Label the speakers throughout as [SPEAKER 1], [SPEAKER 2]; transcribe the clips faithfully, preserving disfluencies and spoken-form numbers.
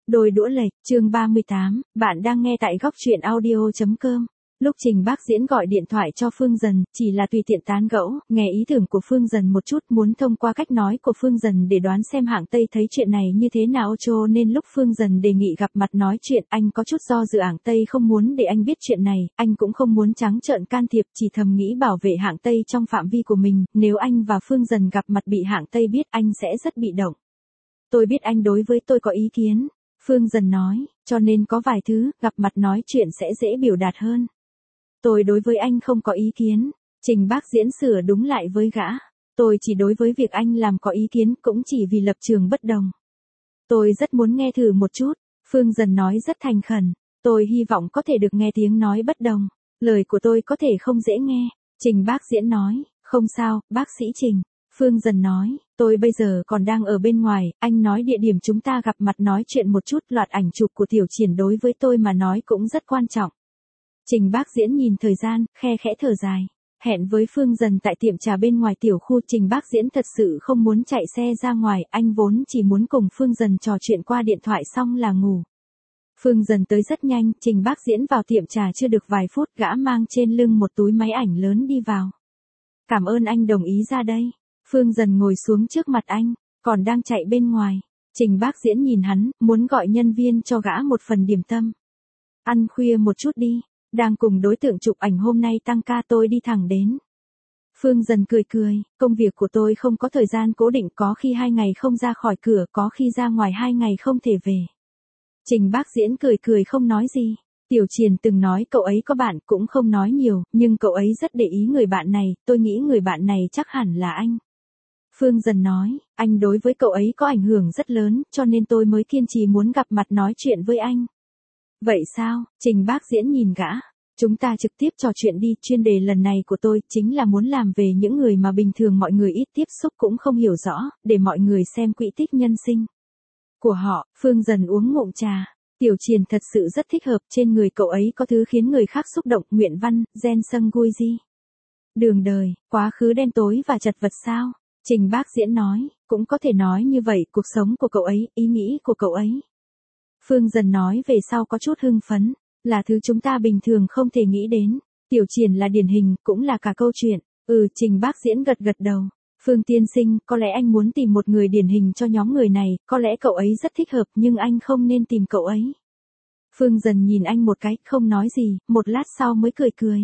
[SPEAKER 1] Đôi đũa lệch, chương ba mươi tám, bạn đang nghe tại góc truyện audio chấm com. Lúc Trình Bác Diễn gọi điện thoại cho Phương Dần, chỉ là tùy tiện tán gẫu, nghe ý tưởng của Phương Dần một chút, muốn thông qua cách nói của Phương Dần để đoán xem hạng Tây thấy chuyện này như thế nào, cho nên lúc Phương Dần đề nghị gặp mặt nói chuyện, anh có chút do dự. Hạng Tây không muốn để anh biết chuyện này, anh cũng không muốn trắng trợn can thiệp, chỉ thầm nghĩ bảo vệ hạng Tây trong phạm vi của mình, nếu anh và Phương Dần gặp mặt bị hạng Tây biết anh sẽ rất bị động. Tôi biết anh đối với tôi có ý kiến, Phương Dần nói, cho nên có vài thứ, gặp mặt nói chuyện sẽ dễ biểu đạt hơn. Tôi đối với anh không có ý kiến, Trình Bác Diễn sửa đúng lại với gã. Tôi chỉ đối với việc anh làm có ý kiến, cũng chỉ vì lập trường bất đồng. Tôi rất muốn nghe thử một chút, Phương Dần nói rất thành khẩn. Tôi hy vọng có thể được nghe tiếng nói bất đồng. Lời của tôi có thể không dễ nghe. Trình Bác Diễn nói, không sao, bác sĩ Trình. Phương Dần nói, tôi bây giờ còn đang ở bên ngoài, anh nói địa điểm chúng ta gặp mặt nói chuyện một chút. Loạt ảnh chụp của Tiểu Triển đối với tôi mà nói cũng rất quan trọng. Trình Bác Diễn nhìn thời gian, khe khẽ thở dài. Hẹn với Phương Dần tại tiệm trà bên ngoài tiểu khu. Trình Bác Diễn thật sự không muốn chạy xe ra ngoài, anh vốn chỉ muốn cùng Phương Dần trò chuyện qua điện thoại xong là ngủ. Phương Dần tới rất nhanh, Trình Bác Diễn vào tiệm trà chưa được vài phút, gã mang trên lưng một túi máy ảnh lớn đi vào. Cảm ơn anh đồng ý ra đây. Phương Dần ngồi xuống trước mặt anh, còn đang chạy bên ngoài. Trình Bác Diễn nhìn hắn, muốn gọi nhân viên cho gã một phần điểm tâm. Ăn khuya một chút đi, đang cùng đối tượng chụp ảnh hôm nay tăng ca tôi đi thẳng đến. Phương Dần cười cười, công việc của tôi không có thời gian cố định, có khi hai ngày không ra khỏi cửa, có khi ra ngoài hai ngày không thể về. Trình Bác Diễn cười cười không nói gì. Tiểu Triển từng nói cậu ấy có bạn, cũng không nói nhiều, nhưng cậu ấy rất để ý người bạn này, tôi nghĩ người bạn này chắc hẳn là anh. Phương Dần nói, anh đối với cậu ấy có ảnh hưởng rất lớn, cho nên tôi mới kiên trì muốn gặp mặt nói chuyện với anh. Vậy sao? Trình Bác Diễn nhìn gã. Chúng ta trực tiếp trò chuyện đi, chuyên đề lần này của tôi chính là muốn làm về những người mà bình thường mọi người ít tiếp xúc cũng không hiểu rõ, để mọi người xem quỹ tích nhân sinh của họ. Phương Dần uống ngụm trà. Tiểu Triển thật sự rất thích hợp, trên người cậu ấy có thứ khiến người khác xúc động, nguyện văn, gen sâng gui di. Đường đời, quá khứ đen tối và chật vật sao? Trình Bác Diễn nói, cũng có thể nói như vậy, cuộc sống của cậu ấy, ý nghĩ của cậu ấy. Phương Dần nói về sau có chút hưng phấn, là thứ chúng ta bình thường không thể nghĩ đến. Tiểu Triển là điển hình, cũng là cả câu chuyện. Ừ, Trình Bác Diễn gật gật đầu. Phương tiên sinh, có lẽ anh muốn tìm một người điển hình cho nhóm người này, có lẽ cậu ấy rất thích hợp, nhưng anh không nên tìm cậu ấy. Phương Dần nhìn anh một cái, không nói gì, một lát sau mới cười cười.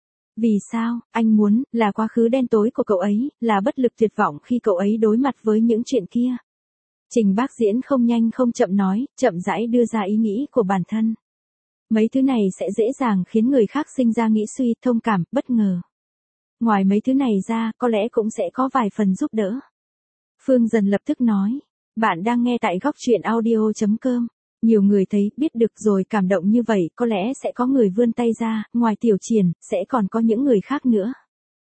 [SPEAKER 1] Vì sao? Anh muốn, là quá khứ đen tối của cậu ấy, là bất lực tuyệt vọng khi cậu ấy đối mặt với những chuyện kia. Trình Bác Diễn không nhanh không chậm nói, chậm rãi đưa ra ý nghĩ của bản thân. Mấy thứ này sẽ dễ dàng khiến người khác sinh ra nghĩ suy, thông cảm, bất ngờ. Ngoài mấy thứ này ra, có lẽ cũng sẽ có vài phần giúp đỡ. Phương Dần lập tức nói, bạn đang nghe tại góc truyện audio chấm com. Nhiều người thấy, biết được rồi cảm động như vậy, có lẽ sẽ có người vươn tay ra, ngoài Tiểu Triển, sẽ còn có những người khác nữa.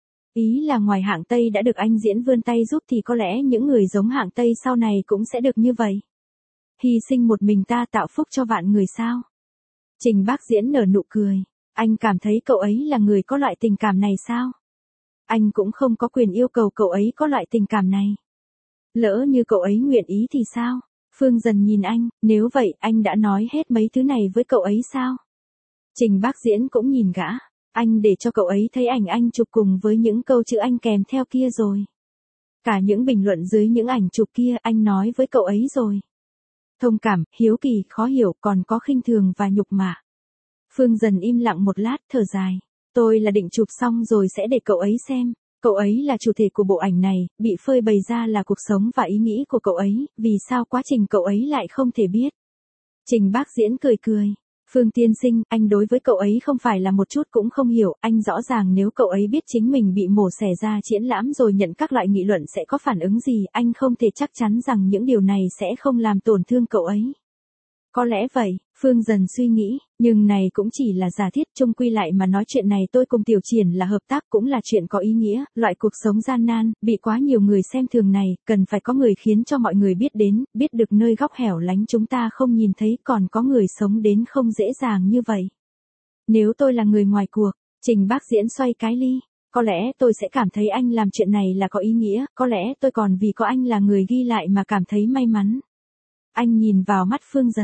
[SPEAKER 1] Ý là ngoài hạng Tây đã được anh Diễn vươn tay giúp thì có lẽ những người giống hạng Tây sau này cũng sẽ được như vậy. Hy sinh một mình ta tạo phúc cho vạn người sao? Trình Bác Diễn nở nụ cười. Anh cảm thấy cậu ấy là người có loại tình cảm này sao? Anh cũng không có quyền yêu cầu cậu ấy có loại tình cảm này. Lỡ như cậu ấy nguyện ý thì sao? Phương Dần nhìn anh, nếu vậy anh đã nói hết mấy thứ này với cậu ấy sao? Trình Bác Diễn cũng nhìn gã. Anh để cho cậu ấy thấy ảnh anh chụp cùng với những câu chữ anh kèm theo kia rồi. Cả những bình luận dưới những ảnh chụp kia anh nói với cậu ấy rồi. Thông cảm, hiếu kỳ, khó hiểu, còn có khinh thường và nhục mạ. Phương Dần im lặng một lát, thở dài. Tôi là định chụp xong rồi sẽ để cậu ấy xem. Cậu ấy là chủ thể của bộ ảnh này, bị phơi bày ra là cuộc sống và ý nghĩ của cậu ấy, vì sao quá trình cậu ấy lại không thể biết. Trình Bác Diễn cười cười. Phương tiên sinh, anh đối với cậu ấy không phải là một chút cũng không hiểu, anh rõ ràng nếu cậu ấy biết chính mình bị mổ xẻ ra triển lãm rồi nhận các loại nghị luận sẽ có phản ứng gì, anh không thể chắc chắn rằng những điều này sẽ không làm tổn thương cậu ấy. Có lẽ vậy, Phương Dần suy nghĩ, nhưng này cũng chỉ là giả thiết, chung quy lại mà nói chuyện này tôi cùng Tiểu Triển là hợp tác cũng là chuyện có ý nghĩa, loại cuộc sống gian nan, bị quá nhiều người xem thường này, cần phải có người khiến cho mọi người biết đến, biết được nơi góc hẻo lánh chúng ta không nhìn thấy còn có người sống đến không dễ dàng như vậy. Nếu tôi là người ngoài cuộc, Trình Bác Diễn xoay cái ly, có lẽ tôi sẽ cảm thấy anh làm chuyện này là có ý nghĩa, có lẽ tôi còn vì có anh là người ghi lại mà cảm thấy may mắn. Anh nhìn vào mắt Phương Dần,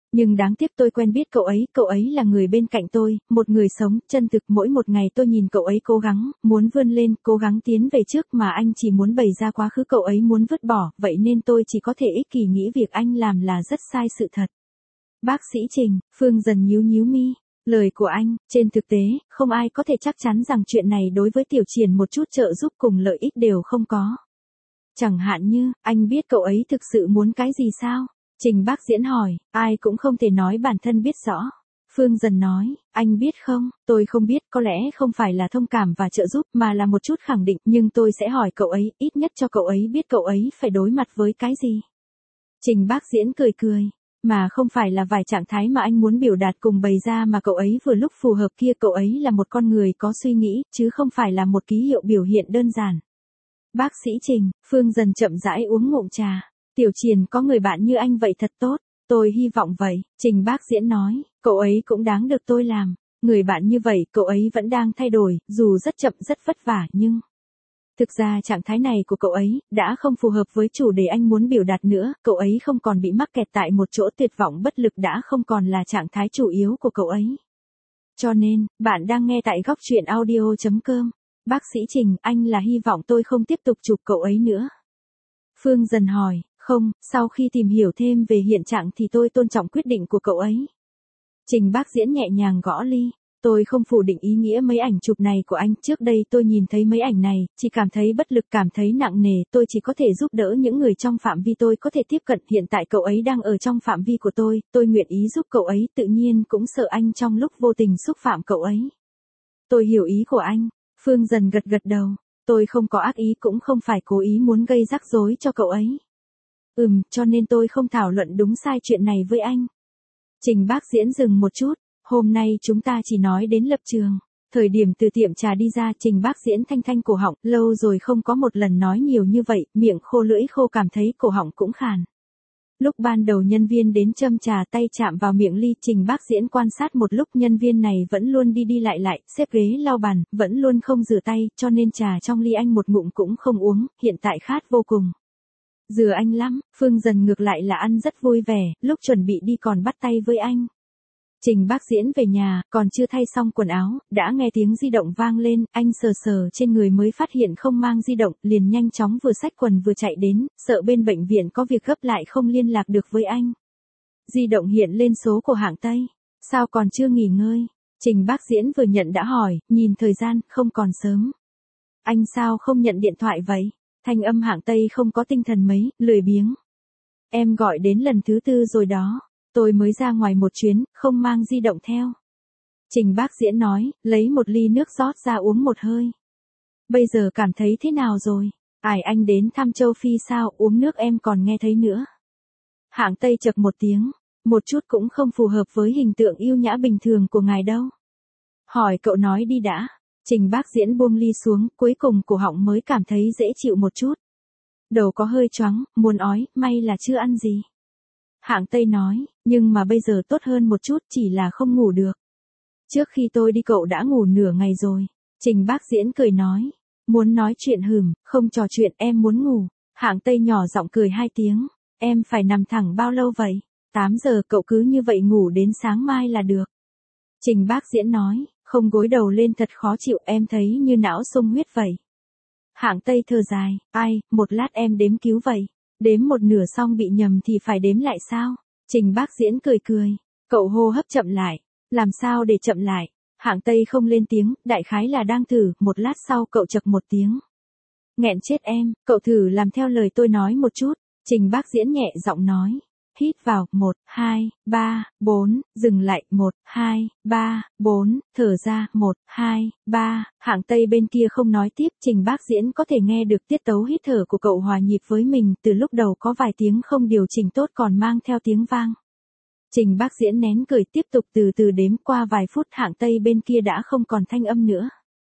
[SPEAKER 1] Nhưng đáng tiếc tôi quen biết cậu ấy, cậu ấy là người bên cạnh tôi, một người sống, chân thực. Mỗi một ngày tôi nhìn cậu ấy cố gắng, muốn vươn lên, cố gắng tiến về trước mà anh chỉ muốn bày ra quá khứ cậu ấy muốn vứt bỏ, vậy nên tôi chỉ có thể ích kỷ nghĩ việc anh làm là rất sai sự thật. Bác sĩ Trình, Phương Dần nhíu nhíu mi. Lời của anh, trên thực tế, không ai có thể chắc chắn rằng chuyện này đối với Tiểu Triển một chút trợ giúp cùng lợi ích đều không có. Chẳng hạn như, anh biết cậu ấy thực sự muốn cái gì sao? Trình Bác Diễn hỏi, ai cũng không thể nói bản thân biết rõ. Phương Dần nói, anh biết không, tôi không biết, có lẽ không phải là thông cảm và trợ giúp mà là một chút khẳng định, nhưng tôi sẽ hỏi cậu ấy, ít nhất cho cậu ấy biết cậu ấy phải đối mặt với cái gì. Trình Bác Diễn cười cười, mà không phải là vài trạng thái mà anh muốn biểu đạt cùng bày ra mà cậu ấy vừa lúc phù hợp kia, cậu ấy là một con người có suy nghĩ, chứ không phải là một ký hiệu biểu hiện đơn giản. Bác sĩ Trình, Phương Dần chậm rãi uống ngụm trà. Tiểu Triển có người bạn như anh vậy thật tốt, tôi hy vọng vậy, Trình Bác Diễn nói, cậu ấy cũng đáng được tôi làm, người bạn như vậy cậu ấy vẫn đang thay đổi, dù rất chậm rất vất vả nhưng... Thực ra trạng thái này của cậu ấy, đã không phù hợp với chủ đề anh muốn biểu đạt nữa, cậu ấy không còn bị mắc kẹt tại một chỗ tuyệt vọng bất lực đã không còn là trạng thái chủ yếu của cậu ấy. Cho nên, bạn đang nghe tại góc truyện audio chấm com. Bác sĩ Trình, anh là hy vọng tôi không tiếp tục chụp cậu ấy nữa. Phương Dần hỏi, không, sau khi tìm hiểu thêm về hiện trạng thì tôi tôn trọng quyết định của cậu ấy. Trình Bác Diễn nhẹ nhàng gõ ly. Tôi không phủ định ý nghĩa mấy ảnh chụp này của anh, trước đây tôi nhìn thấy mấy ảnh này, chỉ cảm thấy bất lực, cảm thấy nặng nề, tôi chỉ có thể giúp đỡ những người trong phạm vi tôi có thể tiếp cận, hiện tại cậu ấy đang ở trong phạm vi của tôi, tôi nguyện ý giúp cậu ấy, tự nhiên cũng sợ anh trong lúc vô tình xúc phạm cậu ấy. Tôi hiểu ý của anh, Phương Dần gật gật đầu, tôi không có ác ý cũng không phải cố ý muốn gây rắc rối cho cậu ấy. Ừm, cho nên tôi không thảo luận đúng sai chuyện này với anh. Trình Bác Diễn dừng một chút. Hôm nay chúng ta chỉ nói đến lập trường. Thời điểm từ tiệm trà đi ra, Trình Bác Diễn thanh thanh cổ họng, lâu rồi không có một lần nói nhiều như vậy, miệng khô lưỡi khô, cảm thấy cổ họng cũng khàn. Lúc ban đầu nhân viên đến châm trà, tay chạm vào miệng ly, Trình Bác Diễn quan sát một lúc, nhân viên này vẫn luôn đi đi lại lại, xếp ghế lau bàn, vẫn luôn không rửa tay, cho nên trà trong ly anh một ngụm cũng không uống, hiện tại khát vô cùng. Dừa anh lắm, Phương Dần ngược lại là ăn rất vui vẻ, lúc chuẩn bị đi còn bắt tay với anh. Trình Bác Diễn về nhà, còn chưa thay xong quần áo, đã nghe tiếng di động vang lên, anh sờ sờ trên người mới phát hiện không mang di động, liền nhanh chóng vừa xách quần vừa chạy đến, sợ bên bệnh viện có việc gấp lại không liên lạc được với anh. Di động hiện lên số của hạng Tây, sao còn chưa nghỉ ngơi? Trình Bác Diễn vừa nhận đã hỏi, nhìn thời gian, không còn sớm. Anh sao không nhận điện thoại vậy? Thanh âm hạng Tây không có tinh thần mấy, lười biếng. Em gọi đến lần thứ tư rồi đó. Tôi mới ra ngoài một chuyến, không mang di động theo. Trình Bác Diễn nói, lấy một ly nước rót ra uống một hơi. Bây giờ cảm thấy thế nào rồi? Ải anh đến thăm châu Phi sao, uống nước em còn nghe thấy nữa. Hạng Tây chậc một tiếng, một chút cũng không phù hợp với hình tượng yêu nhã bình thường của ngài đâu. Hỏi cậu nói đi đã. Trình Bác Diễn buông ly xuống, cuối cùng cổ họng mới cảm thấy dễ chịu một chút. Đầu có hơi choáng, muốn ói, may là chưa ăn gì. Hạng Tây nói, nhưng mà bây giờ tốt hơn một chút, chỉ là không ngủ được. Trước khi tôi đi cậu đã ngủ nửa ngày rồi. Trình Bác Diễn cười nói, muốn nói chuyện hừm, không trò chuyện, em muốn ngủ. Hạng Tây nhỏ giọng cười hai tiếng, em phải nằm thẳng bao lâu vậy? tám giờ, cậu cứ như vậy ngủ đến sáng mai là được. Trình Bác Diễn nói, không gối đầu lên thật khó chịu, em thấy như não sung huyết vậy. Hạng Tây thở dài, ai, một lát em đếm cứu vậy. Đếm một nửa xong bị nhầm thì phải đếm lại sao? Trình Bác Diễn cười cười. Cậu hô hấp chậm lại. Làm sao để chậm lại? Hạng Tây không lên tiếng, đại khái là đang thử, một lát sau cậu chậc một tiếng. Nghẹn chết em, cậu thử làm theo lời tôi nói một chút. Trình Bác Diễn nhẹ giọng nói. Hít vào, một, hai, ba, bốn, dừng lại, một, hai, ba, bốn, thở ra, một, hai, ba, hạng Tây bên kia không nói tiếp, Trình Bác Diễn có thể nghe được tiết tấu hít thở của cậu hòa nhịp với mình, từ lúc đầu có vài tiếng không điều chỉnh tốt còn mang theo tiếng vang. Trình Bác Diễn nén cười tiếp tục từ từ đếm, qua vài phút hạng Tây bên kia đã không còn thanh âm nữa.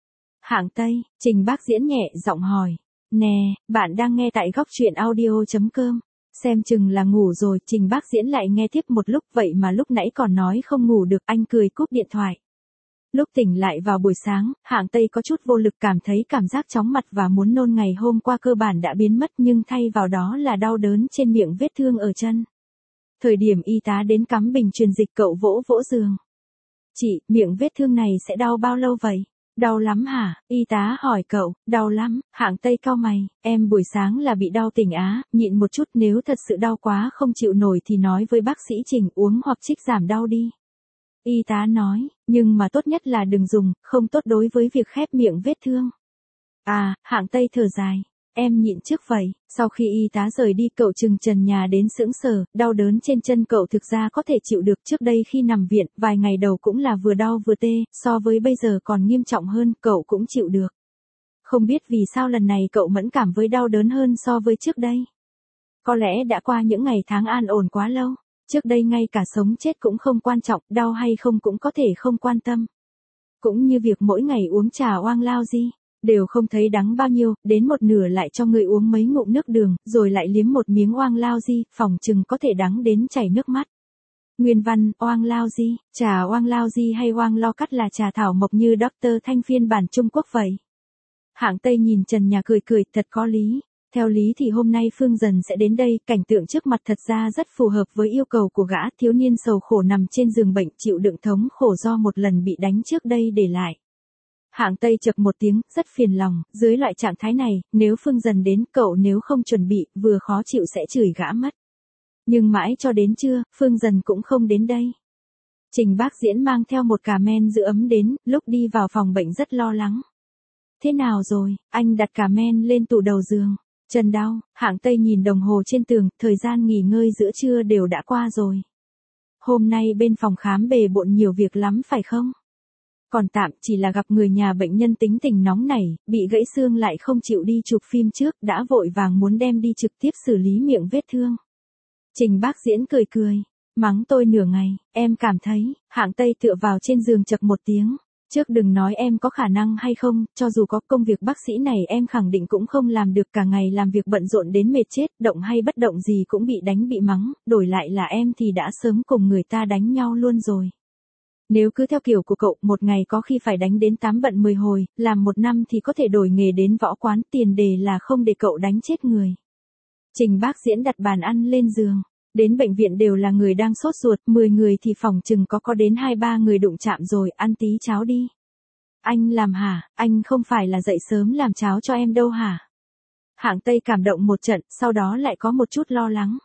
[SPEAKER 1] Hạng Tây, Trình Bác Diễn nhẹ giọng hỏi, nè, bạn đang nghe tại góc truyện audio chấm com. Xem chừng là ngủ rồi, Trình Bác Diễn lại nghe tiếp một lúc, vậy mà lúc nãy còn nói không ngủ được, anh cười cúp điện thoại. Lúc tỉnh lại vào buổi sáng, hạng Tây có chút vô lực, cảm thấy cảm giác chóng mặt và muốn nôn ngày hôm qua cơ bản đã biến mất, nhưng thay vào đó là đau đớn trên miệng, vết thương ở chân. Thời điểm y tá đến cắm bình truyền dịch cậu vỗ vỗ giường. Chị, miệng vết thương này sẽ đau bao lâu vậy? Đau lắm hả? Y tá hỏi cậu, đau lắm, Hạng Tây cau mày, em buổi sáng là bị đau tỉnh á, nhịn một chút nếu thật sự đau quá không chịu nổi thì nói với bác sĩ Trình uống hoặc trích giảm đau đi. Y tá nói, nhưng mà tốt nhất là đừng dùng, không tốt đối với việc khép miệng vết thương. À, Hạng Tây thở dài, em nhịn trước vậy. Sau khi y tá rời đi cậu chừng trần nhà đến sững sờ, đau đớn trên chân cậu thực ra có thể chịu được, trước đây khi nằm viện, vài ngày đầu cũng là vừa đau vừa tê, so với bây giờ còn nghiêm trọng hơn, cậu cũng chịu được. Không biết vì sao lần này cậu mẫn cảm với đau đớn hơn so với trước đây. Có lẽ đã qua những ngày tháng an ổn quá lâu, trước đây ngay cả sống chết cũng không quan trọng, đau hay không cũng có thể không quan tâm. Cũng như việc mỗi ngày uống trà oang lao di. Đều không thấy đắng bao nhiêu, đến một nửa lại cho người uống mấy ngụm nước đường, rồi lại liếm một miếng oang lao di, phòng chừng có thể đắng đến chảy nước mắt. Nguyên văn, oang lao di, trà oang lao di hay oang lo cắt là trà thảo mộc như Doctor Thanh phiên bản Trung Quốc vậy. Hạng Tây nhìn trần nhà cười cười, thật có lý. Theo lý thì hôm nay Phương Dần sẽ đến đây, cảnh tượng trước mặt thật ra rất phù hợp với yêu cầu của gã thiếu niên sầu khổ nằm trên giường bệnh chịu đựng thống khổ do một lần bị đánh trước đây để lại. Hạng Tây chậc một tiếng, rất phiền lòng, dưới loại trạng thái này, nếu Phương Dần đến cậu nếu không chuẩn bị, vừa khó chịu sẽ chửi gã mất. Nhưng mãi cho đến trưa, Phương Dần cũng không đến đây. Trình Bác Diễn mang theo một cà men giữ ấm đến, lúc đi vào phòng bệnh rất lo lắng. Thế nào rồi, anh đặt cà men lên tủ đầu giường. Chân đau, Hạng Tây nhìn đồng hồ trên tường, thời gian nghỉ ngơi giữa trưa đều đã qua rồi. Hôm nay bên phòng khám bề bộn nhiều việc lắm phải không? Còn tạm, chỉ là gặp người nhà bệnh nhân tính tình nóng nảy, bị gãy xương lại không chịu đi chụp phim trước, đã vội vàng muốn đem đi trực tiếp xử lý miệng vết thương. Trình Bác Diễn cười cười, mắng tôi nửa ngày, em cảm thấy, Hạng Tây tựa vào trên giường chậc một tiếng. Trước đừng nói em có khả năng hay không, cho dù có công việc bác sĩ này em khẳng định cũng không làm được, cả ngày làm việc bận rộn đến mệt chết, động hay bất động gì cũng bị đánh bị mắng, đổi lại là em thì đã sớm cùng người ta đánh nhau luôn rồi. Nếu cứ theo kiểu của cậu, một ngày có khi phải đánh đến tám bận mười hồi, làm một năm thì có thể đổi nghề đến võ quán, tiền đề là không để cậu đánh chết người. Trình Bác Diễn đặt bàn ăn lên giường. Đến bệnh viện đều là người đang sốt ruột, mười người thì phòng chừng có có đến hai ba người đụng chạm rồi, ăn tí cháo đi. Anh làm hả, anh không phải là dậy sớm làm cháo cho em đâu hả? Hạng Tây cảm động một trận, sau đó lại có một chút lo lắng.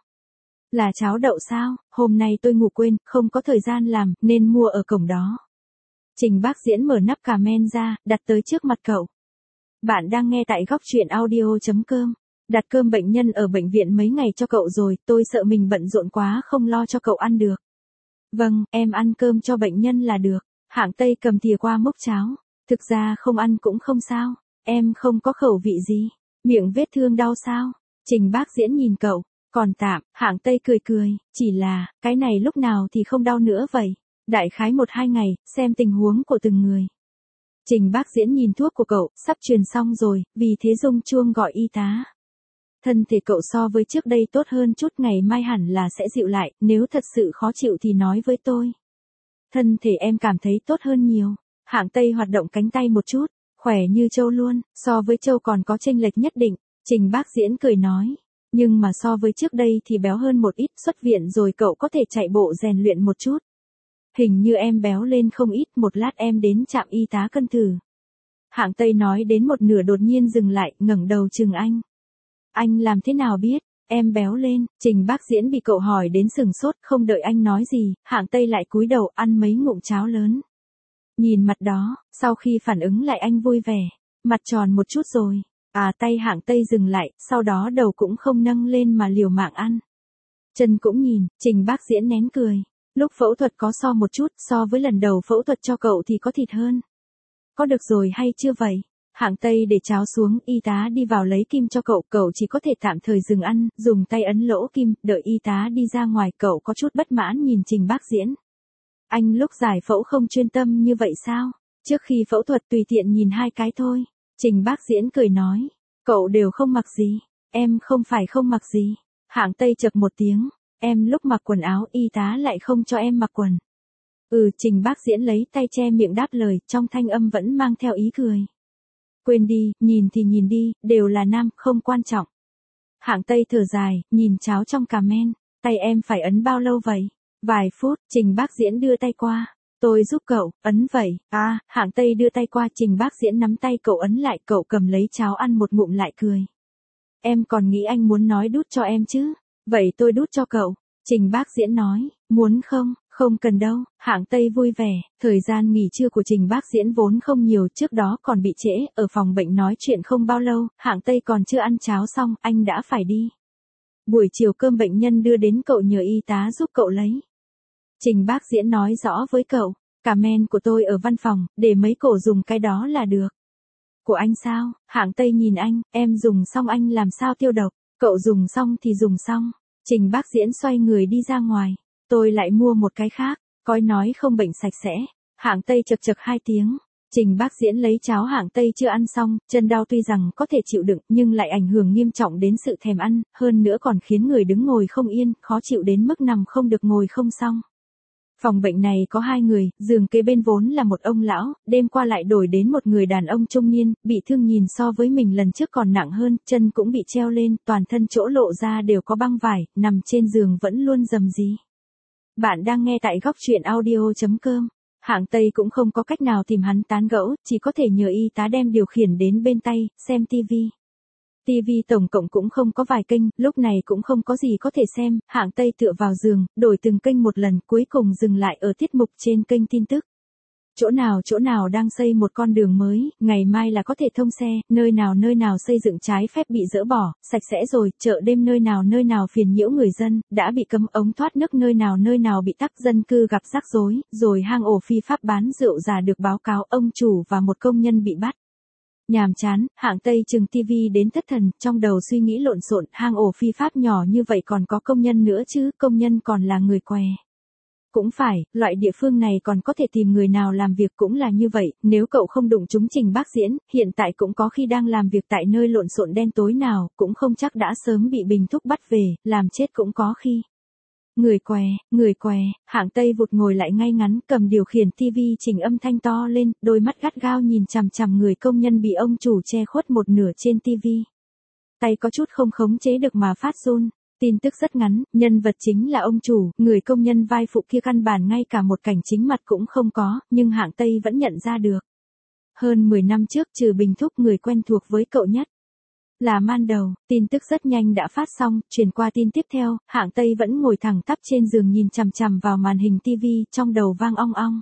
[SPEAKER 1] Là cháo đậu sao, hôm nay tôi ngủ quên, không có thời gian làm, nên mua ở cổng đó. Trình Bác Diễn mở nắp cà men ra, đặt tới trước mặt cậu. Bạn đang nghe tại góc truyện audio chấm com. Đặt cơm bệnh nhân ở bệnh viện mấy ngày cho cậu rồi, tôi sợ mình bận rộn quá không lo cho cậu ăn được. Vâng, em ăn cơm cho bệnh nhân là được. Hạng Tây cầm thìa qua múc cháo. Thực ra không ăn cũng không sao, em không có khẩu vị gì. Miệng vết thương đau sao? Trình Bác Diễn nhìn cậu, còn tạm, Hạng Tây cười cười, chỉ là, cái này lúc nào thì không đau nữa vậy. Đại khái một hai ngày, xem tình huống của từng người. Trình Bác Diễn nhìn thuốc của cậu, sắp truyền xong rồi, vì thế rung chuông gọi y tá. Thân thể cậu so với trước đây tốt hơn chút, ngày mai hẳn là sẽ dịu lại, nếu thật sự khó chịu thì nói với tôi. Thân thể em cảm thấy tốt hơn nhiều. Hạng Tây hoạt động cánh tay một chút, khỏe như trâu luôn, so với trâu còn có chênh lệch nhất định. Trình Bác Diễn cười nói, nhưng mà so với trước đây thì béo hơn một ít, xuất viện rồi cậu có thể chạy bộ rèn luyện một chút. Hình như em béo lên không ít, một lát em đến trạm y tá cân thử. Hạng Tây nói đến một nửa đột nhiên dừng lại, ngẩng đầu chừng anh. Anh làm thế nào biết, em béo lên? Trình Bác Diễn bị cậu hỏi đến sừng sốt, không đợi anh nói gì, Hạng Tây lại cúi đầu ăn mấy ngụm cháo lớn. Nhìn mặt đó, sau khi phản ứng lại anh vui vẻ, mặt tròn một chút rồi. À, tay Hạng Tây dừng lại, sau đó đầu cũng không nâng lên mà liều mạng ăn. Chân cũng nhìn, Trình Bác Diễn nén cười. Lúc phẫu thuật có so một chút, so với lần đầu phẫu thuật cho cậu thì có thịt hơn. Có được rồi hay chưa vậy? Hạng Tây để cháo xuống, y tá đi vào lấy kim cho cậu, cậu chỉ có thể tạm thời dừng ăn, dùng tay ấn lỗ kim, đợi y tá đi ra ngoài, cậu có chút bất mãn nhìn Trình Bác Diễn. Anh lúc giải phẫu không chuyên tâm như vậy sao? Trước khi phẫu thuật tùy tiện nhìn hai cái thôi. Trình Bác Diễn cười nói, cậu đều không mặc gì, em không phải không mặc gì. Hạng Tây chậc một tiếng, em lúc mặc quần áo y tá lại không cho em mặc quần. Ừ, Trình Bác Diễn lấy tay che miệng đáp lời, trong thanh âm vẫn mang theo ý cười. Quên đi, nhìn thì nhìn đi, đều là nam, không quan trọng. Hạng Tây thở dài, nhìn cháo trong cà men. Tay em phải ấn bao lâu vậy? Vài phút, Trình Bác Diễn đưa tay qua. Tôi giúp cậu, ấn vậy, à, Hạng Tây đưa tay qua, Trình Bác Diễn nắm tay cậu ấn lại, cậu cầm lấy cháo ăn một ngụm lại cười. Em còn nghĩ anh muốn nói đút cho em chứ, vậy tôi đút cho cậu. Trình Bác Diễn nói, muốn không, không cần đâu. Hạng Tây vui vẻ, thời gian nghỉ trưa của Trình Bác Diễn vốn không nhiều, trước đó còn bị trễ, ở phòng bệnh nói chuyện không bao lâu, Hạng Tây còn chưa ăn cháo xong, anh đã phải đi. Buổi chiều cơm bệnh nhân đưa đến, cậu nhờ y tá giúp cậu lấy. Trình Bác Diễn nói rõ với cậu, cả men của tôi ở văn phòng, để mấy cổ dùng cái đó là được. Của anh sao? Hạng Tây nhìn anh, em dùng xong anh làm sao tiêu độc, cậu dùng xong thì dùng xong. Trình Bác Diễn xoay người đi ra ngoài, tôi lại mua một cái khác, coi nói không bệnh sạch sẽ. Hạng Tây chật chật hai tiếng. Trình Bác Diễn lấy cháo Hạng Tây chưa ăn xong, chân đau tuy rằng có thể chịu đựng nhưng lại ảnh hưởng nghiêm trọng đến sự thèm ăn, hơn nữa còn khiến người đứng ngồi không yên, khó chịu đến mức nằm không được ngồi không xong. Phòng bệnh này có hai người, giường kế bên vốn là một ông lão, đêm qua lại đổi đến một người đàn ông trung niên, bị thương nhìn so với mình lần trước còn nặng hơn, chân cũng bị treo lên, toàn thân chỗ lộ ra đều có băng vải, nằm trên giường vẫn luôn rầm rì. Bạn đang nghe tại góc truyện audio chấm com. Hạng Tây cũng không có cách nào tìm hắn tán gẫu, chỉ có thể nhờ y tá đem điều khiển đến bên tay, xem tivi. Tivi tổng cộng cũng không có vài kênh, lúc này cũng không có gì có thể xem, Hạng Tây tựa vào giường, đổi từng kênh một lần, cuối cùng dừng lại ở tiết mục trên kênh tin tức. Chỗ nào chỗ nào đang xây một con đường mới, ngày mai là có thể thông xe, nơi nào nơi nào xây dựng trái phép bị dỡ bỏ, sạch sẽ rồi, chợ đêm nơi nào nơi nào phiền nhiễu người dân, đã bị cấm ống thoát nước nơi nào nơi nào bị tắc, dân cư gặp rắc rối, rồi hang ổ phi pháp bán rượu già được báo cáo, ông chủ và một công nhân bị bắt. Nhàm chán, Hạng Tây chừng tivi đến thất thần, trong đầu suy nghĩ lộn xộn, hang ổ phi pháp nhỏ như vậy còn có công nhân nữa chứ, công nhân còn là người què. Cũng phải, loại địa phương này còn có thể tìm người nào làm việc cũng là như vậy, nếu cậu không đụng trúng Trình Bác Diễn, hiện tại cũng có khi đang làm việc tại nơi lộn xộn đen tối nào, cũng không chắc đã sớm bị Bình Thúc bắt về, làm chết cũng có khi. Người què, người què, Hạng Tây vụt ngồi lại ngay ngắn, cầm điều khiển tivi chỉnh âm thanh to lên, đôi mắt gắt gao nhìn chằm chằm người công nhân bị ông chủ che khuất một nửa trên tivi. Tay có chút không khống chế được mà phát run. Tin tức rất ngắn, nhân vật chính là ông chủ, người công nhân vai phụ kia căn bản ngay cả một cảnh chính mặt cũng không có, nhưng Hạng Tây vẫn nhận ra được. Hơn mười năm trước trừ Bình Thúc, người quen thuộc với cậu nhất là Man Đầu. Tin tức rất nhanh đã phát xong, truyền qua tin tiếp theo, Hạng Tây vẫn ngồi thẳng tắp trên giường nhìn chằm chằm vào màn hình tivi, trong đầu vang ong ong.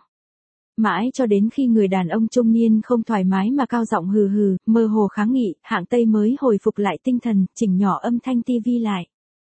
[SPEAKER 1] Mãi cho đến khi người đàn ông trung niên không thoải mái mà cao giọng hừ hừ, mơ hồ kháng nghị, Hạng Tây mới hồi phục lại tinh thần, chỉnh nhỏ âm thanh tivi lại.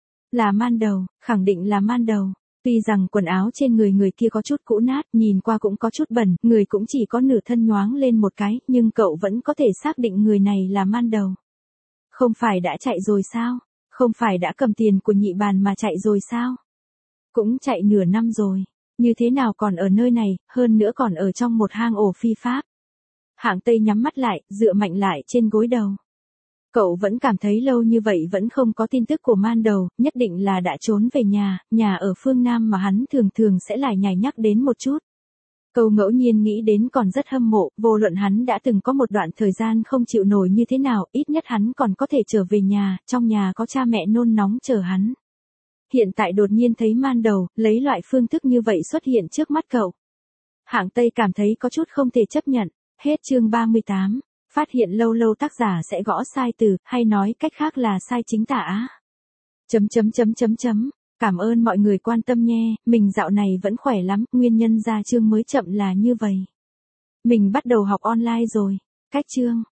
[SPEAKER 1] Là Man Đầu, khẳng định là Man Đầu. Tuy rằng quần áo trên người người kia có chút cũ nát, nhìn qua cũng có chút bẩn, người cũng chỉ có nửa thân nhoáng lên một cái, nhưng cậu vẫn có thể xác định người này là Man Đầu. Không phải đã chạy rồi sao? Không phải đã cầm tiền của nhị bàn mà chạy rồi sao? Cũng chạy nửa năm rồi. Như thế nào còn ở nơi này, hơn nữa còn ở trong một hang ổ phi pháp. Hạng Tây nhắm mắt lại, dựa mạnh lại trên gối đầu. Cậu vẫn cảm thấy lâu như vậy vẫn không có tin tức của Man Đầu, nhất định là đã trốn về nhà, nhà ở phương Nam mà hắn thường thường sẽ lại nhảy nhắc đến một chút. Cậu ngẫu nhiên nghĩ đến còn rất hâm mộ, vô luận hắn đã từng có một đoạn thời gian không chịu nổi như thế nào, ít nhất hắn còn có thể trở về nhà, trong nhà có cha mẹ nôn nóng chờ hắn. Hiện tại đột nhiên thấy Man Đầu, lấy loại phương thức như vậy xuất hiện trước mắt cậu. Hạng Tây cảm thấy có chút không thể chấp nhận. Hết chương ba mươi tám. Phát hiện lâu lâu tác giả sẽ gõ sai từ, hay nói cách khác là sai chính tả. Chấm chấm chấm chấm chấm. Cảm ơn mọi người quan tâm nghe, mình dạo này vẫn khỏe lắm, nguyên nhân ra chương mới chậm là như vậy. Mình bắt đầu học online rồi. Cách chương.